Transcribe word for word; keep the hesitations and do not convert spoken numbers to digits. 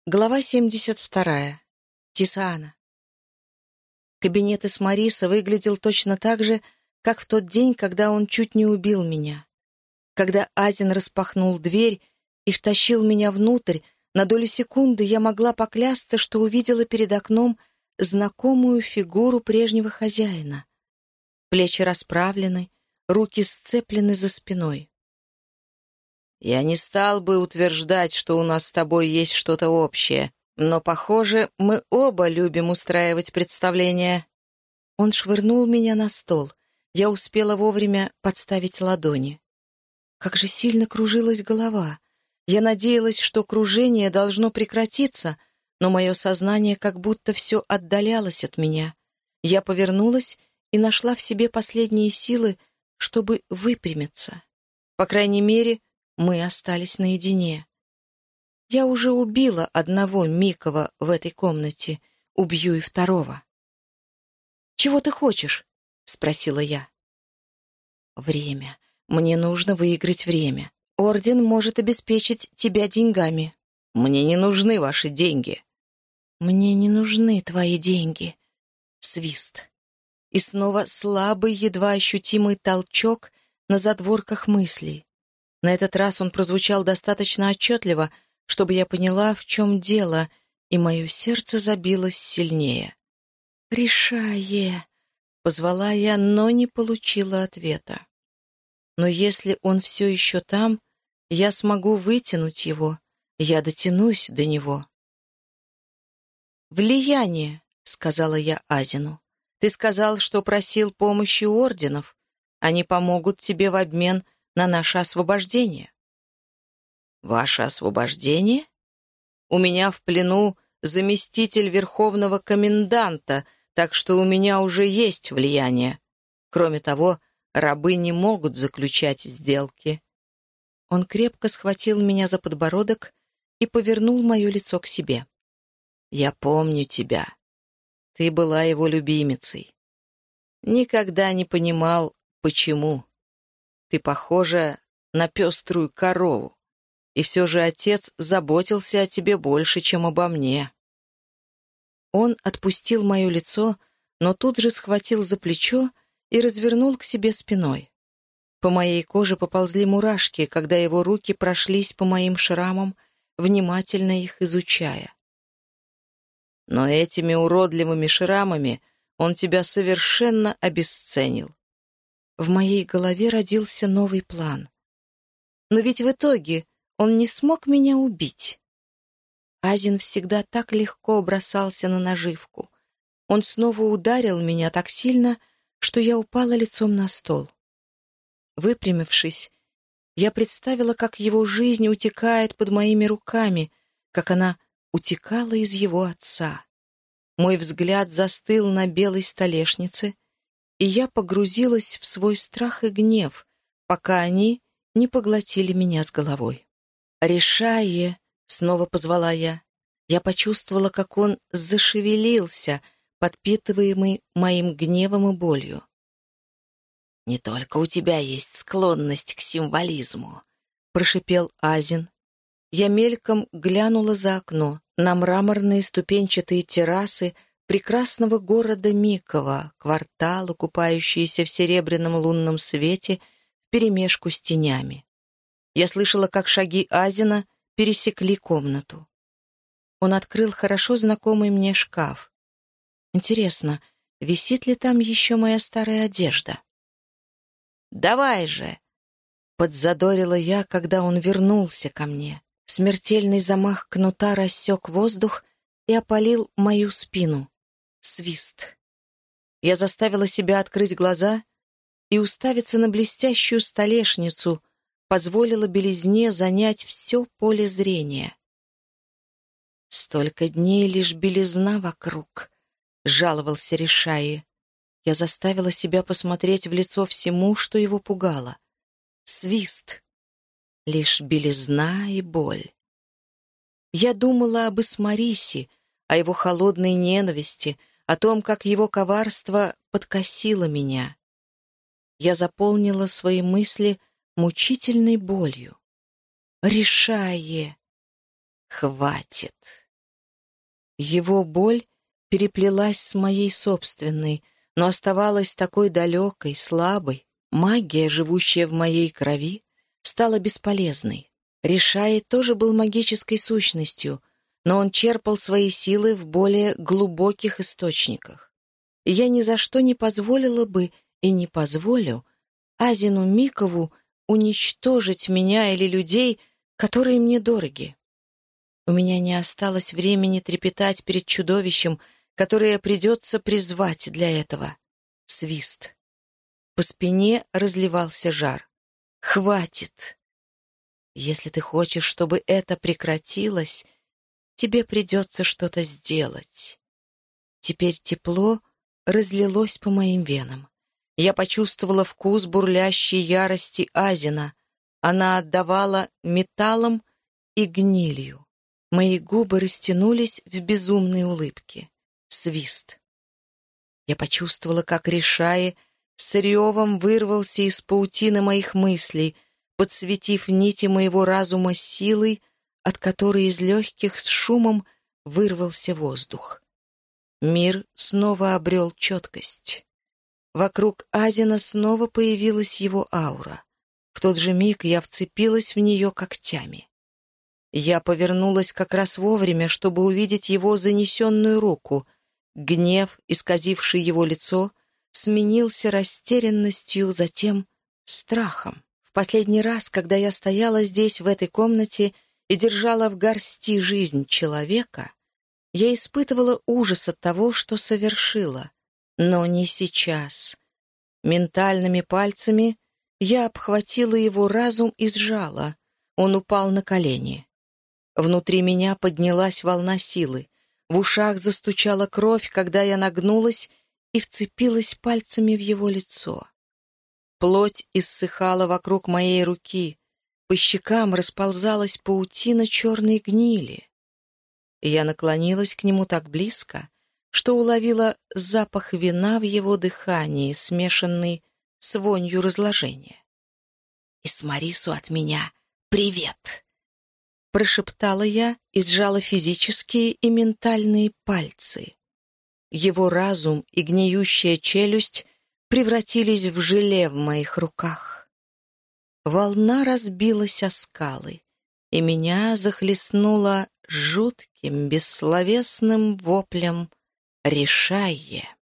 Глава семьдесят вторая. Тисаана. Кабинет Исмариса выглядел точно так же, как в тот день, когда он чуть не убил меня. Когда Азин распахнул дверь и втащил меня внутрь, на долю секунды я могла поклясться, что увидела перед окном знакомую фигуру прежнего хозяина. Плечи расправлены, руки сцеплены за спиной. «Я не стал бы утверждать, что у нас с тобой есть что-то общее, но, похоже, мы оба любим устраивать представления». Он швырнул меня на стол. Я успела вовремя подставить ладони. Как же сильно кружилась голова. Я надеялась, что кружение должно прекратиться, но мое сознание как будто все отдалялось от меня. Я повернулась и нашла в себе последние силы, чтобы выпрямиться. По крайней мере, мы остались наедине. Я уже убила одного Микова в этой комнате, убью и второго. «Чего ты хочешь?» — спросила я. «Время. Мне нужно выиграть время. Орден может обеспечить тебя деньгами». «Мне не нужны ваши деньги». «Мне не нужны твои деньги». Свист. И снова слабый, едва ощутимый толчок на задворках мыслей. На этот раз он прозвучал достаточно отчетливо, чтобы я поняла, в чем дело, и мое сердце забилось сильнее. «Решае!» — позвала я, но не получила ответа. Но если он все еще там, я смогу вытянуть его, я дотянусь до него. «Влияние», — сказала я Азину. «Ты сказал, что просил помощи у орденов. Они помогут тебе в обмен на наше освобождение». «Ваше освобождение? У меня в плену заместитель верховного коменданта, так что у меня уже есть влияние. Кроме того, рабы не могут заключать сделки». Он крепко схватил меня за подбородок и повернул мое лицо к себе. «Я помню тебя. Ты была его любимицей. Никогда не понимал, почему. Ты похожа на пеструю корову, и все же отец заботился о тебе больше, чем обо мне». Он отпустил мое лицо, но тут же схватил за плечо и развернул к себе спиной. По моей коже поползли мурашки, когда его руки прошлись по моим шрамам, внимательно их изучая. «Но этими уродливыми шрамами он тебя совершенно обесценил». В моей голове родился новый план. Но ведь в итоге он не смог меня убить. Азин всегда так легко бросался на наживку. Он снова ударил меня так сильно, что я упала лицом на стол. Выпрямившись, я представила, как его жизнь утекает под моими руками, как она утекала из его отца. Мой взгляд застыл на белой столешнице, и я погрузилась в свой страх и гнев, пока они не поглотили меня с головой. «Решае!» — снова позвала я. Я почувствовала, как он зашевелился, подпитываемый моим гневом и болью. «Не только у тебя есть склонность к символизму», — прошипел Азин. Я мельком глянула за окно, на мраморные ступенчатые террасы прекрасного города Микова, кварталы, купающиеся в серебряном лунном свете вперемешку с тенями. Я слышала, как шаги Азина пересекли комнату. Он открыл хорошо знакомый мне шкаф. Интересно, висит ли там еще моя старая одежда? «Давай же!» — подзадорила я, когда он вернулся ко мне. Смертельный замах кнута рассек воздух и опалил мою спину. Свист. Я заставила себя открыть глаза и уставиться на блестящую столешницу, позволила белизне занять все поле зрения. «Столько дней лишь белизна вокруг», — жаловался Решае. Я заставила себя посмотреть в лицо всему, что его пугало. Свист. Лишь белизна и боль. Я думала об Исмарисе, о его холодной ненависти, о том, как его коварство подкосило меня. Я заполнила свои мысли мучительной болью. «Решае!» «Хватит!» Его боль переплелась с моей собственной, но оставалась такой далекой, слабой. Магия, живущая в моей крови, стала бесполезной. Ришай тоже был магической сущностью, но он черпал свои силы в более глубоких источниках. И я ни за что не позволила бы и не позволю Азину Микову уничтожить меня или людей, которые мне дороги. У меня не осталось времени трепетать перед чудовищем, которое придется призвать для этого. Свист. По спине разливался жар. «Хватит! Если ты хочешь, чтобы это прекратилось, тебе придется что-то сделать». Теперь тепло разлилось по моим венам. Я почувствовала вкус бурлящей ярости Азина. Она отдавала металлом и гнилью. Мои губы растянулись в безумной улыбке. Свист. Я почувствовала, как Ришай с ревом вырвался из паутины моих мыслей, подсветив нити моего разума силой, от которой из легких с шумом вырвался воздух. Мир снова обрел четкость. Вокруг Азина снова появилась его аура. В тот же миг я вцепилась в нее когтями. Я повернулась как раз вовремя, чтобы увидеть его занесенную руку. Гнев, исказивший его лицо, сменился растерянностью, затем страхом. В последний раз, когда я стояла здесь, в этой комнате, и держала в горсти жизнь человека, я испытывала ужас от того, что совершила. Но не сейчас. Ментальными пальцами я обхватила его разум и сжала. Он упал на колени. Внутри меня поднялась волна силы. В ушах застучала кровь, когда я нагнулась и вцепилась пальцами в его лицо. Плоть иссыхала вокруг моей руки. По щекам расползалась паутина черной гнили. Я наклонилась к нему так близко, что уловила запах вина в его дыхании, смешанный с вонью разложения. «Исмарису от меня привет!» Прошептала я и сжала физические и ментальные пальцы. Его разум и гниющая челюсть превратились в желе в моих руках. Волна разбилась о скалы, и меня захлестнула жутким, бессловесным воплем «Решайе!».